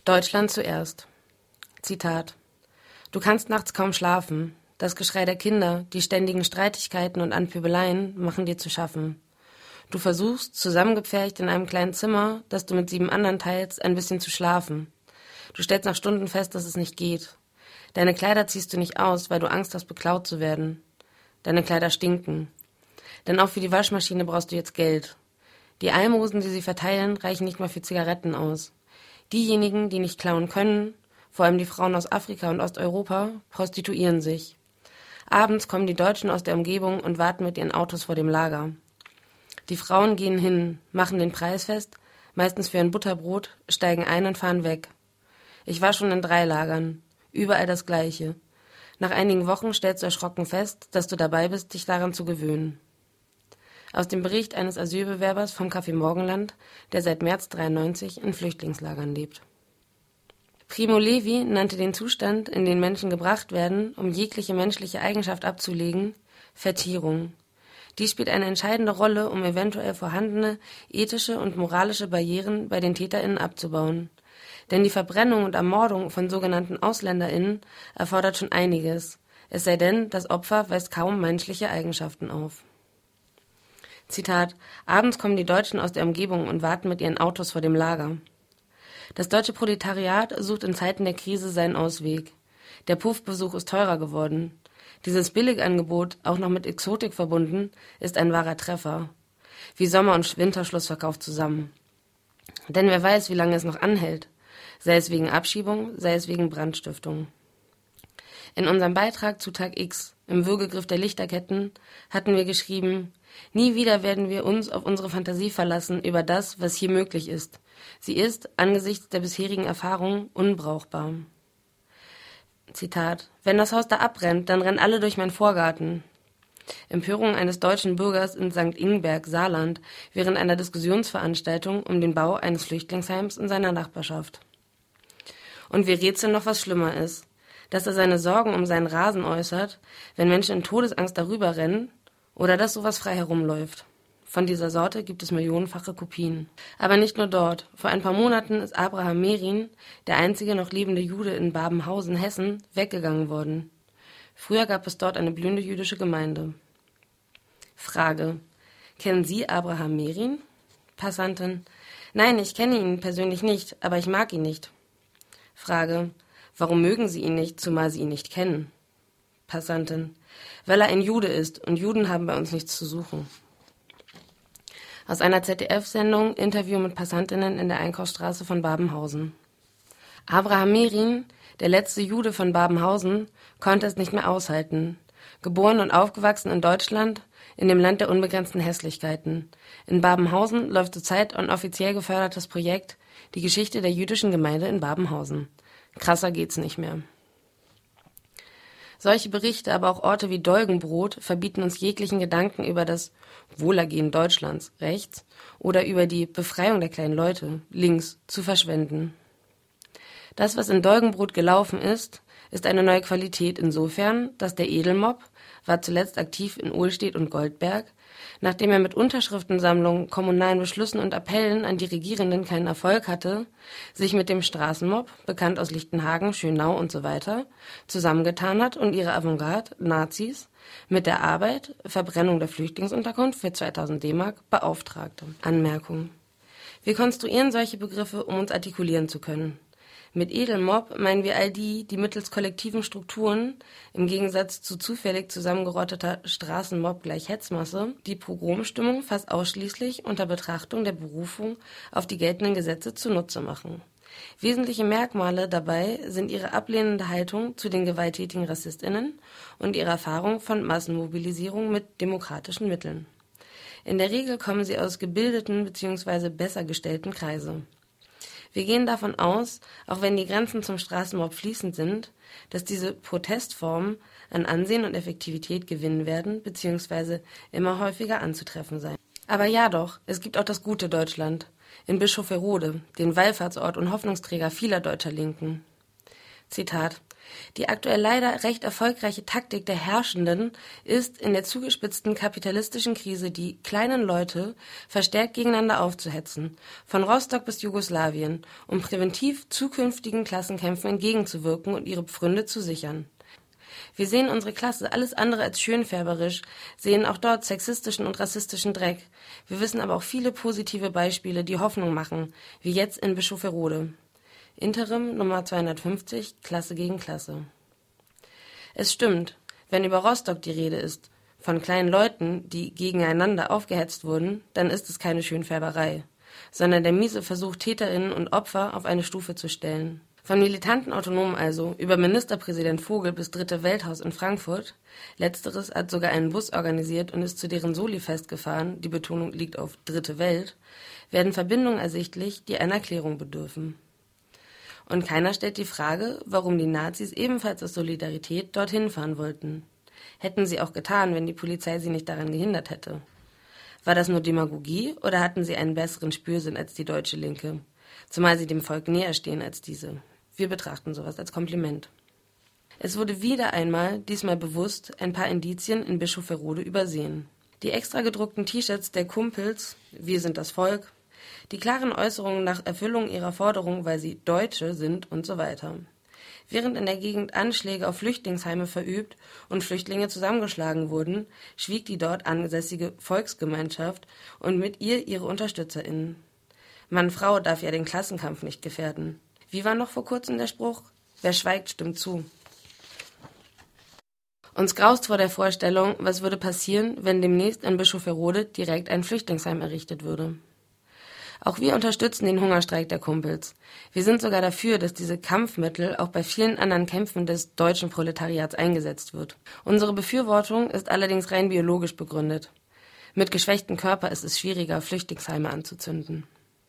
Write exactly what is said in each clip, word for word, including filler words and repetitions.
Deutschland zuerst. Zitat: Du kannst nachts kaum schlafen. Das Geschrei der Kinder, die ständigen Streitigkeiten und Anpöbeleien machen dir zu schaffen. Du versuchst, zusammengepfercht in einem kleinen Zimmer, das du mit sieben anderen teilst, ein bisschen zu schlafen. Du stellst nach Stunden fest, dass es nicht geht. Deine Kleider ziehst du nicht aus, weil du Angst hast, beklaut zu werden. Deine Kleider stinken. Denn auch für die Waschmaschine brauchst du jetzt Geld. Die Almosen, die sie verteilen, reichen nicht mal für Zigaretten aus. Diejenigen, die nicht klauen können, vor allem die Frauen aus Afrika und Osteuropa, prostituieren sich. Abends kommen die Deutschen aus der Umgebung und warten mit ihren Autos vor dem Lager. Die Frauen gehen hin, machen den Preis fest, meistens für ein Butterbrot, steigen ein und fahren weg. Ich war schon in drei Lagern, überall das Gleiche. Nach einigen Wochen stellst du erschrocken fest, dass du dabei bist, dich daran zu gewöhnen. Aus dem Bericht eines Asylbewerbers vom Café Morgenland, der seit März dreiundneunzig in Flüchtlingslagern lebt. Primo Levi nannte den Zustand, in den Menschen gebracht werden, um jegliche menschliche Eigenschaft abzulegen, Vertierung. Dies spielt eine entscheidende Rolle, um eventuell vorhandene ethische und moralische Barrieren bei den TäterInnen abzubauen. Denn die Verbrennung und Ermordung von sogenannten AusländerInnen erfordert schon einiges, es sei denn, das Opfer weist kaum menschliche Eigenschaften auf. Zitat: Abends kommen die Deutschen aus der Umgebung und warten mit ihren Autos vor dem Lager. Das deutsche Proletariat sucht in Zeiten der Krise seinen Ausweg. Der Puffbesuch ist teurer geworden. Dieses Billigangebot, auch noch mit Exotik verbunden, ist ein wahrer Treffer. Wie Sommer- und Winterschlussverkauf zusammen. Denn wer weiß, wie lange es noch anhält. Sei es wegen Abschiebung, sei es wegen Brandstiftung. In unserem Beitrag zu Tag X, im Würgegriff der Lichterketten, hatten wir geschrieben: Nie wieder werden wir uns auf unsere Fantasie verlassen über das, was hier möglich ist. Sie ist, angesichts der bisherigen Erfahrungen, unbrauchbar. Zitat: Wenn das Haus da abbrennt, dann rennen alle durch meinen Vorgarten. Empörung eines deutschen Bürgers in Sankt Ingbert, Saarland, während einer Diskussionsveranstaltung um den Bau eines Flüchtlingsheims in seiner Nachbarschaft. Und wir rätseln noch, was schlimmer ist. Dass er seine Sorgen um seinen Rasen äußert, wenn Menschen in Todesangst darüber rennen, oder dass sowas frei herumläuft. Von dieser Sorte gibt es millionenfache Kopien. Aber nicht nur dort. Vor ein paar Monaten ist Abraham Merin, der einzige noch lebende Jude in Babenhausen, Hessen, weggegangen worden. Früher gab es dort eine blühende jüdische Gemeinde. Frage: Kennen Sie Abraham Merin? Passantin: Nein, ich kenne ihn persönlich nicht, aber ich mag ihn nicht. Frage: Warum mögen Sie ihn nicht, zumal Sie ihn nicht kennen? Passantin: Weil er ein Jude ist und Juden haben bei uns nichts zu suchen. Aus einer Z D F-Sendung Interview mit Passantinnen in der Einkaufsstraße von Babenhausen. Abraham Merin, der letzte Jude von Babenhausen, konnte es nicht mehr aushalten. Geboren und aufgewachsen in Deutschland, in dem Land der unbegrenzten Hässlichkeiten. In Babenhausen läuft zurzeit ein offiziell gefördertes Projekt, die Geschichte der jüdischen Gemeinde in Babenhausen. Krasser geht's nicht mehr. Solche Berichte, aber auch Orte wie Dolgenbrot verbieten uns jeglichen Gedanken über das Wohlergehen Deutschlands, rechts, oder über die Befreiung der kleinen Leute, links, zu verschwenden. Das, was in Dolgenbrot gelaufen ist, ist eine neue Qualität insofern, dass der Edelmob, war zuletzt aktiv in Ohlstedt und Goldberg, nachdem er mit Unterschriftensammlungen, kommunalen Beschlüssen und Appellen an die Regierenden keinen Erfolg hatte, sich mit dem Straßenmob, bekannt aus Lichtenhagen, Schönau und so weiter, zusammengetan hat und ihre Avantgarde, Nazis, mit der Arbeit, Verbrennung der Flüchtlingsunterkunft für zweitausend D-Mark beauftragte. Anmerkung: Wir konstruieren solche Begriffe, um uns artikulieren zu können. Mit Edelmob meinen wir all die, die mittels kollektiven Strukturen, im Gegensatz zu zufällig zusammengerotteter Straßenmob gleich Hetzmasse, die Pogromstimmung fast ausschließlich unter Betrachtung der Berufung auf die geltenden Gesetze zunutze machen. Wesentliche Merkmale dabei sind ihre ablehnende Haltung zu den gewalttätigen RassistInnen und ihre Erfahrung von Massenmobilisierung mit demokratischen Mitteln. In der Regel kommen sie aus gebildeten bzw. besser gestellten Kreisen. Wir gehen davon aus, auch wenn die Grenzen zum Straßenmob fließend sind, dass diese Protestformen an Ansehen und Effektivität gewinnen werden bzw. immer häufiger anzutreffen sein. Aber ja doch, es gibt auch das gute Deutschland, in Bischofferode, den Wallfahrtsort und Hoffnungsträger vieler deutscher Linken. Zitat: Die aktuell leider recht erfolgreiche Taktik der Herrschenden ist, in der zugespitzten kapitalistischen Krise die kleinen Leute verstärkt gegeneinander aufzuhetzen, von Rostock bis Jugoslawien, um präventiv zukünftigen Klassenkämpfen entgegenzuwirken und ihre Pfründe zu sichern. Wir sehen unsere Klasse alles andere als schönfärberisch, sehen auch dort sexistischen und rassistischen Dreck. Wir wissen aber auch viele positive Beispiele, die Hoffnung machen, wie jetzt in Bischofferode. Interim Nummer zweihundertfünfzig, Klasse gegen Klasse. Es stimmt, wenn über Rostock die Rede ist, von kleinen Leuten, die gegeneinander aufgehetzt wurden, dann ist es keine Schönfärberei, sondern der miese Versuch, TäterInnen und Opfer auf eine Stufe zu stellen. Von militanten Autonomen also, über Ministerpräsident Vogel bis Dritte Welthaus in Frankfurt, letzteres hat sogar einen Bus organisiert und ist zu deren Soli-Fest gefahren, die Betonung liegt auf Dritte Welt, werden Verbindungen ersichtlich, die einer Erklärung bedürfen. Und keiner stellt die Frage, warum die Nazis ebenfalls aus Solidarität dorthin fahren wollten. Hätten sie auch getan, wenn die Polizei sie nicht daran gehindert hätte. War das nur Demagogie oder hatten sie einen besseren Spürsinn als die deutsche Linke? Zumal sie dem Volk näher stehen als diese. Wir betrachten sowas als Kompliment. Es wurde wieder einmal, diesmal bewusst, ein paar Indizien in Bischofferode übersehen. Die extra gedruckten T-Shirts der Kumpels, wir sind das Volk, die klaren Äußerungen nach Erfüllung ihrer Forderung, weil sie Deutsche sind und so weiter. Während in der Gegend Anschläge auf Flüchtlingsheime verübt und Flüchtlinge zusammengeschlagen wurden, schwieg die dort ansässige Volksgemeinschaft und mit ihr ihre UnterstützerInnen. Mann-Frau darf ja den Klassenkampf nicht gefährden. Wie war noch vor kurzem der Spruch? Wer schweigt, stimmt zu. Uns graust vor der Vorstellung, was würde passieren, wenn demnächst in Bischofferode direkt ein Flüchtlingsheim errichtet würde. Auch wir unterstützen den Hungerstreik der Kumpels. Wir sind sogar dafür, dass diese Kampfmittel auch bei vielen anderen Kämpfen des deutschen Proletariats eingesetzt wird. Unsere Befürwortung ist allerdings rein biologisch begründet. Mit geschwächtem Körper ist es schwieriger, Flüchtlingsheime anzuzünden.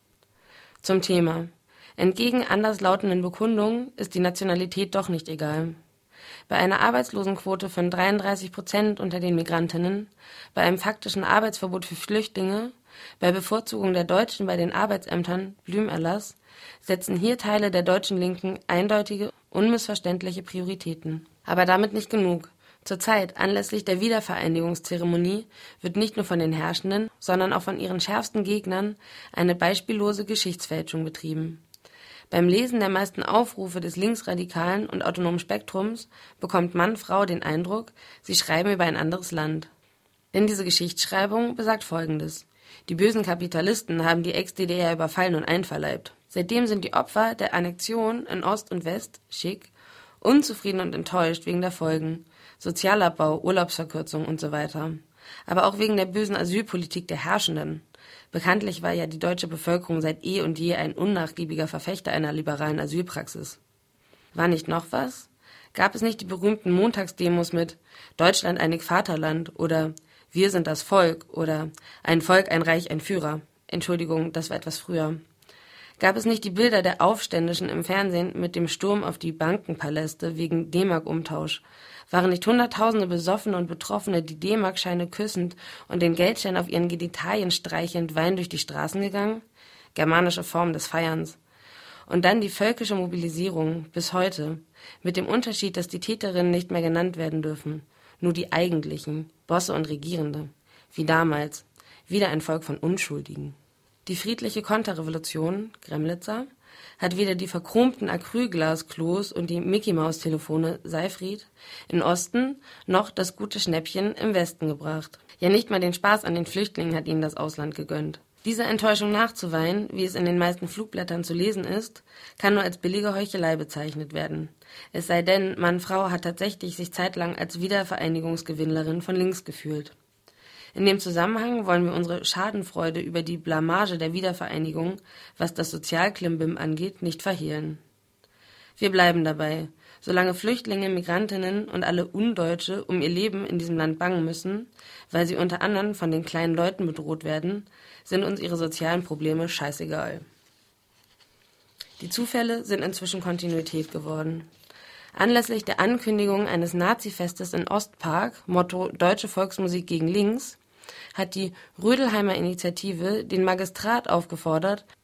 Zum Thema. Entgegen anderslautenden Bekundungen ist die Nationalität doch nicht egal. Bei einer Arbeitslosenquote von dreiunddreißig Prozent unter den Migrantinnen, bei einem faktischen Arbeitsverbot für Flüchtlinge, bei Bevorzugung der Deutschen bei den Arbeitsämtern, Blümerlass, setzen hier Teile der deutschen Linken eindeutige, unmissverständliche Prioritäten. Aber damit nicht genug. Zurzeit, anlässlich der Wiedervereinigungszeremonie, wird nicht nur von den Herrschenden, sondern auch von ihren schärfsten Gegnern eine beispiellose Geschichtsfälschung betrieben. Beim Lesen der meisten Aufrufe des linksradikalen und autonomen Spektrums bekommt Mann-Frau den Eindruck, sie schreiben über ein anderes Land. Denn diese Geschichtsschreibung besagt Folgendes. Die bösen Kapitalisten haben die Ex-D D R überfallen und einverleibt. Seitdem sind die Opfer der Annexion in Ost und West, schick, unzufrieden und enttäuscht wegen der Folgen, Sozialabbau, Urlaubsverkürzung und so weiter. Aber auch wegen der bösen Asylpolitik der Herrschenden. Bekanntlich war ja die deutsche Bevölkerung seit eh und je ein unnachgiebiger Verfechter einer liberalen Asylpraxis. War nicht noch was? Gab es nicht die berühmten Montagsdemos mit Deutschland einig Vaterland oder Wir sind das Volk oder Ein Volk, ein Reich, ein Führer? Entschuldigung, das war etwas früher. Gab es nicht die Bilder der Aufständischen im Fernsehen mit dem Sturm auf die Bankenpaläste wegen D-Mark-Umtausch? Waren nicht Hunderttausende Besoffene und Betroffene, die D-Mark-Scheine küssend und den Geldschein auf ihren Genitalien streichend weinend durch die Straßen gegangen? Germanische Form des Feierns. Und dann die völkische Mobilisierung, bis heute, mit dem Unterschied, dass die Täterinnen nicht mehr genannt werden dürfen. Nur die eigentlichen, Bosse und Regierende. Wie damals. Wieder ein Volk von Unschuldigen. Die friedliche Konterrevolution, Gremlitzer, hat weder die verchromten Acrylglasklos und die Mickey-Maus-Telefone Seifried im Osten noch das gute Schnäppchen im Westen gebracht. Ja, nicht mal den Spaß an den Flüchtlingen hat ihnen das Ausland gegönnt. Dieser Enttäuschung nachzuweinen, wie es in den meisten Flugblättern zu lesen ist, kann nur als billige Heuchelei bezeichnet werden. Es sei denn, Mann-Frau hat tatsächlich sich zeitlang als Wiedervereinigungsgewinnlerin von links gefühlt. In dem Zusammenhang wollen wir unsere Schadenfreude über die Blamage der Wiedervereinigung, was das Sozialklimbim angeht, nicht verhehlen. Wir bleiben dabei. Solange Flüchtlinge, Migrantinnen und alle Undeutsche um ihr Leben in diesem Land bangen müssen, weil sie unter anderem von den kleinen Leuten bedroht werden, sind uns ihre sozialen Probleme scheißegal. Die Zufälle sind inzwischen Kontinuität geworden. Anlässlich der Ankündigung eines Nazi-Festes in Ostpark, Motto Deutsche Volksmusik gegen links, hat die Rödelheimer Initiative den Magistrat aufgefordert,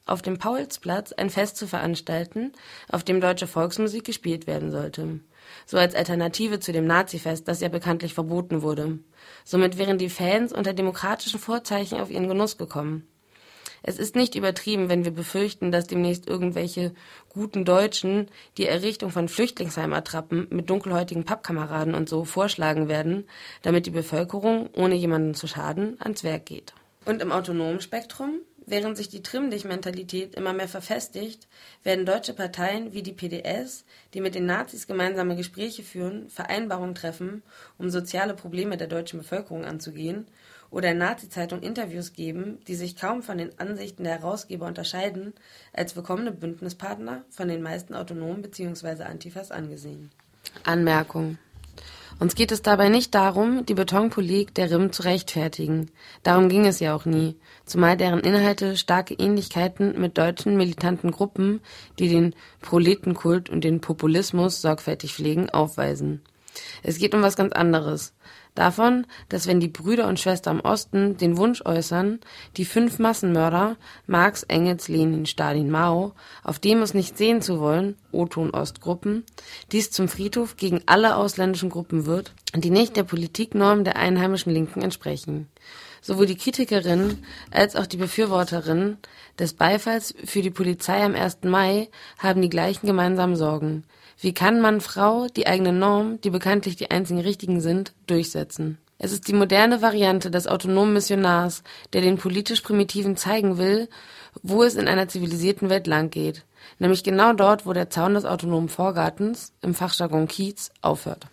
auf dem Paulsplatz ein Fest zu veranstalten, auf dem deutsche Volksmusik gespielt werden sollte. So als Alternative zu dem Nazifest, das ja bekanntlich verboten wurde. Somit wären die Fans unter demokratischen Vorzeichen auf ihren Genuss gekommen. Es ist nicht übertrieben, wenn wir befürchten, dass demnächst irgendwelche guten Deutschen die Errichtung von Flüchtlingsheimattrappen mit dunkelhäutigen Pappkameraden und so vorschlagen werden, damit die Bevölkerung, ohne jemanden zu schaden, ans Werk geht. Und im autonomen Spektrum, während sich die Trimm-dich-Mentalität immer mehr verfestigt, werden deutsche Parteien wie die P D S, die mit den Nazis gemeinsame Gespräche führen, Vereinbarungen treffen, um soziale Probleme der deutschen Bevölkerung anzugehen, oder in Nazi-Zeitung Interviews geben, die sich kaum von den Ansichten der Herausgeber unterscheiden, als willkommene Bündnispartner von den meisten Autonomen bzw. Antifas angesehen. Anmerkung: Uns geht es dabei nicht darum, die Betonpolitik der R I M zu rechtfertigen. Darum ging es ja auch nie, zumal deren Inhalte starke Ähnlichkeiten mit deutschen militanten Gruppen, die den Proletenkult und den Populismus sorgfältig pflegen, aufweisen. Es geht um was ganz anderes. Davon, dass wenn die Brüder und Schwestern im Osten den Wunsch äußern, die fünf Massenmörder, Marx, Engels, Lenin, Stalin, Mao, auf Demos nicht sehen zu wollen, O-Ton- und Ostgruppen, dies zum Friedhof gegen alle ausländischen Gruppen wird, die nicht der Politiknorm der einheimischen Linken entsprechen. Sowohl die Kritikerinnen als auch die Befürworterinnen des Beifalls für die Polizei am ersten Mai haben die gleichen gemeinsamen Sorgen. Wie kann man Frau die eigenen Normen, die bekanntlich die einzigen richtigen sind, durchsetzen? Es ist die moderne Variante des autonomen Missionars, der den politisch Primitiven zeigen will, wo es in einer zivilisierten Welt lang geht. Nämlich genau dort, wo der Zaun des autonomen Vorgartens, im Fachjargon Kiez, aufhört.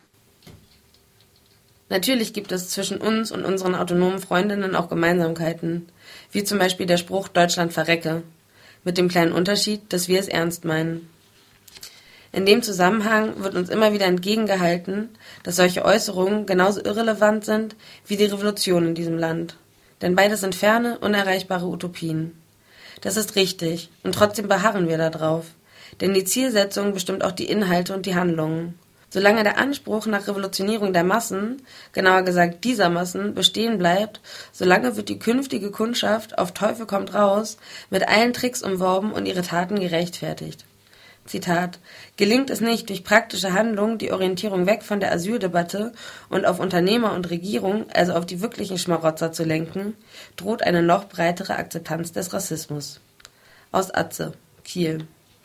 Natürlich gibt es zwischen uns und unseren autonomen Freundinnen auch Gemeinsamkeiten, wie zum Beispiel der Spruch Deutschland verrecke, mit dem kleinen Unterschied, dass wir es ernst meinen. In dem Zusammenhang wird uns immer wieder entgegengehalten, dass solche Äußerungen genauso irrelevant sind wie die Revolution in diesem Land. Denn beides sind ferne, unerreichbare Utopien. Das ist richtig, und trotzdem beharren wir darauf. Denn die Zielsetzung bestimmt auch die Inhalte und die Handlungen. Solange der Anspruch nach Revolutionierung der Massen, genauer gesagt dieser Massen, bestehen bleibt, solange wird die künftige Kundschaft auf Teufel kommt raus mit allen Tricks umworben und ihre Taten gerechtfertigt. Zitat: Gelingt es nicht, durch praktische Handlung die Orientierung weg von der Asyldebatte und auf Unternehmer und Regierung, also auf die wirklichen Schmarotzer zu lenken, droht eine noch breitere Akzeptanz des Rassismus. Aus Atze, Kiel.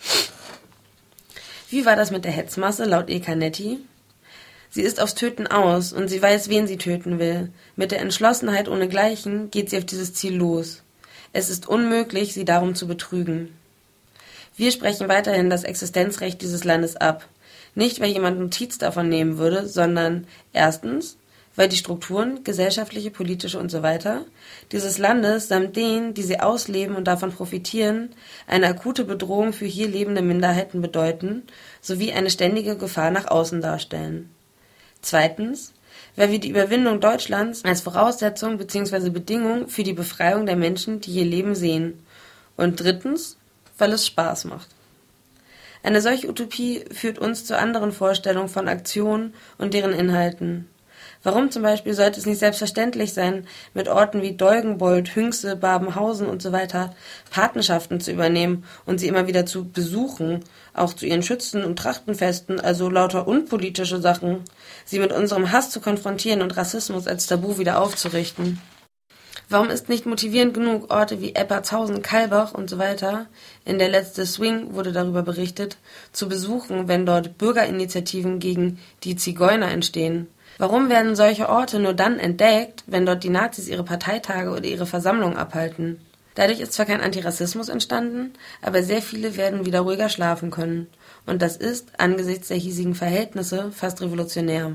Wie war das mit der Hetzmasse laut E. Canetti? Sie ist aufs Töten aus und sie weiß, wen sie töten will. Mit der Entschlossenheit ohnegleichen geht sie auf dieses Ziel los. Es ist unmöglich, sie darum zu betrügen. Wir sprechen weiterhin das Existenzrecht dieses Landes ab. Nicht, weil jemand Notiz davon nehmen würde, sondern erstens, weil die Strukturen, gesellschaftliche, politische usw. dieses Landes samt denen, die sie ausleben und davon profitieren, eine akute Bedrohung für hier lebende Minderheiten bedeuten, sowie eine ständige Gefahr nach außen darstellen. Zweitens, weil wir die Überwindung Deutschlands als Voraussetzung bzw. Bedingung für die Befreiung der Menschen, die hier leben, sehen. Und drittens, weil es Spaß macht. Eine solche Utopie führt uns zu anderen Vorstellungen von Aktionen und deren Inhalten. Warum zum Beispiel sollte es nicht selbstverständlich sein, mit Orten wie Deugenbold, Hünxe, Babenhausen usw. Patenschaften zu übernehmen und sie immer wieder zu besuchen, auch zu ihren Schützen- und Trachtenfesten, also lauter unpolitische Sachen, sie mit unserem Hass zu konfrontieren und Rassismus als Tabu wieder aufzurichten? Warum ist nicht motivierend genug, Orte wie Eppertshausen, Kalbach usw., in der letzte Swing wurde darüber berichtet, zu besuchen, wenn dort Bürgerinitiativen gegen die Zigeuner entstehen? Warum werden solche Orte nur dann entdeckt, wenn dort die Nazis ihre Parteitage oder ihre Versammlungen abhalten? Dadurch ist zwar kein Antirassismus entstanden, aber sehr viele werden wieder ruhiger schlafen können. Und das ist, angesichts der hiesigen Verhältnisse, fast revolutionär.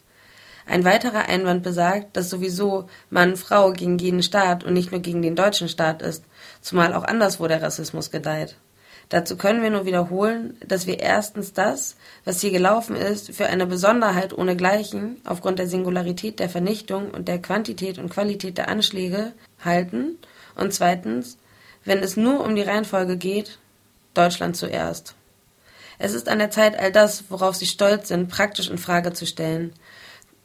Ein weiterer Einwand besagt, dass sowieso Mann-Frau gegen jeden Staat und nicht nur gegen den deutschen Staat ist, zumal auch anderswo der Rassismus gedeiht. Dazu können wir nur wiederholen, dass wir erstens das, was hier gelaufen ist, für eine Besonderheit ohnegleichen, aufgrund der Singularität der Vernichtung und der Quantität und Qualität der Anschläge, halten und zweitens, wenn es nur um die Reihenfolge geht, Deutschland zuerst. Es ist an der Zeit, all das, worauf sie stolz sind, praktisch in Frage zu stellen.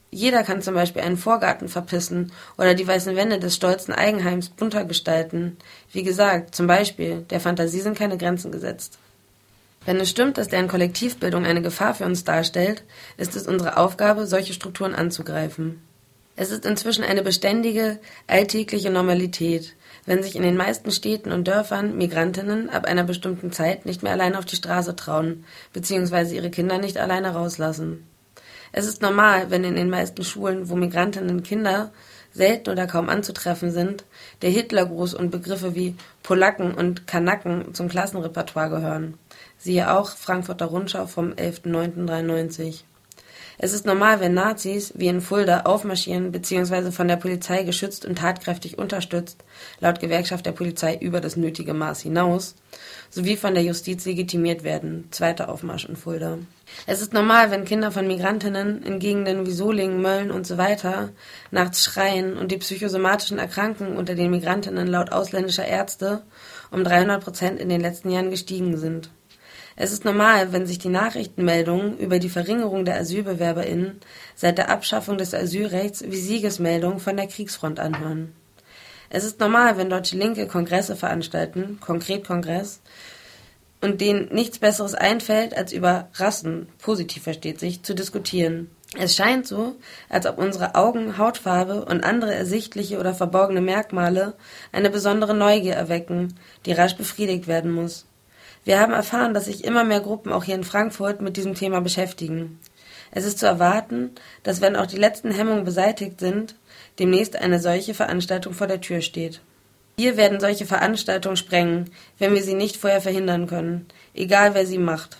Jeder kann zum Beispiel einen Vorgarten verpissen oder die weißen Wände des stolzen Eigenheims bunter gestalten. Wie gesagt, zum Beispiel, der Fantasie sind keine Grenzen gesetzt. Wenn es stimmt, dass deren Kollektivbildung eine Gefahr für uns darstellt, ist es unsere Aufgabe, solche Strukturen anzugreifen. Es ist inzwischen eine beständige, alltägliche Normalität, wenn sich in den meisten Städten und Dörfern Migrantinnen ab einer bestimmten Zeit nicht mehr allein auf die Straße trauen, beziehungsweise ihre Kinder nicht alleine rauslassen. Es ist normal, wenn in den meisten Schulen, wo Migrantinnen Kinder selten oder kaum anzutreffen sind, der Hitlergruß und Begriffe wie Polacken und Kanaken zum Klassenrepertoire gehören. Siehe auch Frankfurter Rundschau vom elfter neunter dreiundneunzig. Es ist normal, wenn Nazis, wie in Fulda, aufmarschieren bzw. von der Polizei geschützt und tatkräftig unterstützt, laut Gewerkschaft der Polizei über das nötige Maß hinaus, sowie von der Justiz legitimiert werden, zweiter Aufmarsch in Fulda. Es ist normal, wenn Kinder von Migrantinnen in Gegenden wie Solingen, Mölln usw. nachts schreien und die psychosomatischen Erkrankungen unter den Migrantinnen laut ausländischer Ärzte um dreihundert Prozent in den letzten Jahren gestiegen sind. Es ist normal, wenn sich die Nachrichtenmeldungen über die Verringerung der AsylbewerberInnen seit der Abschaffung des Asylrechts wie Siegesmeldungen von der Kriegsfront anhören. Es ist normal, wenn deutsche Linke Kongresse veranstalten, konkret Kongress, und denen nichts Besseres einfällt, als über Rassen, positiv versteht sich, zu diskutieren. Es scheint so, als ob unsere Augen, Hautfarbe und andere ersichtliche oder verborgene Merkmale eine besondere Neugier erwecken, die rasch befriedigt werden muss. Wir haben erfahren, dass sich immer mehr Gruppen auch hier in Frankfurt mit diesem Thema beschäftigen. Es ist zu erwarten, dass, wenn auch die letzten Hemmungen beseitigt sind, demnächst eine solche Veranstaltung vor der Tür steht. Wir werden solche Veranstaltungen sprengen, wenn wir sie nicht vorher verhindern können, egal wer sie macht.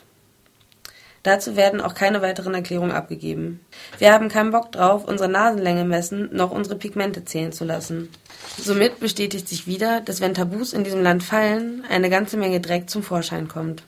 Dazu werden auch keine weiteren Erklärungen abgegeben. Wir haben keinen Bock drauf, unsere Nasenlänge messen, noch unsere Pigmente zählen zu lassen. Somit bestätigt sich wieder, dass wenn Tabus in diesem Land fallen, eine ganze Menge Dreck zum Vorschein kommt.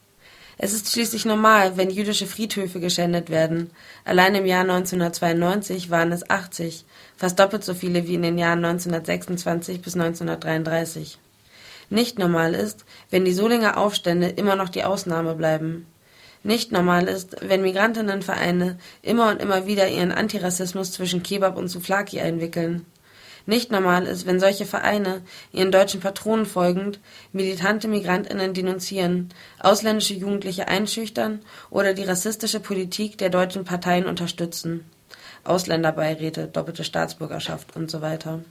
Es ist schließlich normal, wenn jüdische Friedhöfe geschändet werden. Allein im Jahr neunzehnhundertzweiundneunzig waren es achtzig, fast doppelt so viele wie in den Jahren neunzehnhundertsechsundzwanzig bis neunzehnhundertdreiunddreißig. Nicht normal ist, wenn die Solinger Aufstände immer noch die Ausnahme bleiben. Nicht normal ist, wenn Migrantinnenvereine immer und immer wieder ihren Antirassismus zwischen Kebab und Souvlaki einwickeln. Nicht normal ist, wenn solche Vereine, ihren deutschen Patronen folgend, militante MigrantInnen denunzieren, ausländische Jugendliche einschüchtern oder die rassistische Politik der deutschen Parteien unterstützen. Ausländerbeiräte, doppelte Staatsbürgerschaft und so weiter.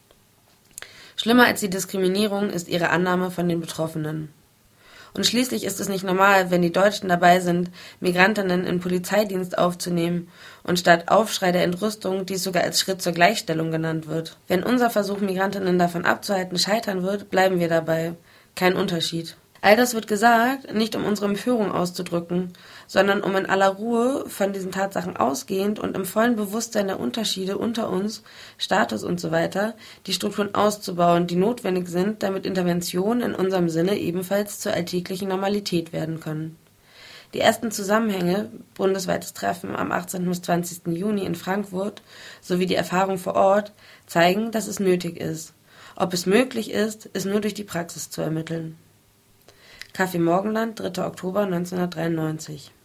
Schlimmer als die Diskriminierung ist ihre Annahme von den Betroffenen. Und schließlich ist es nicht normal, wenn die Deutschen dabei sind, Migrantinnen in Polizeidienst aufzunehmen und statt Aufschrei der Entrüstung dies sogar als Schritt zur Gleichstellung genannt wird. Wenn unser Versuch, Migrantinnen davon abzuhalten, scheitern wird, bleiben wir dabei. Kein Unterschied. All das wird gesagt, nicht um unsere Empörung auszudrücken, sondern um in aller Ruhe von diesen Tatsachen ausgehend und im vollen Bewusstsein der Unterschiede unter uns, Status und so weiter, die Strukturen auszubauen, die notwendig sind, damit Interventionen in unserem Sinne ebenfalls zur alltäglichen Normalität werden können. Die ersten Zusammenhänge, bundesweites Treffen am achtzehnten bis zwanzigsten Juni in Frankfurt sowie die Erfahrung vor Ort zeigen, dass es nötig ist. Ob es möglich ist, ist nur durch die Praxis zu ermitteln. Café Morgenland, dritter Oktober neunzehnhundertdreiundneunzig.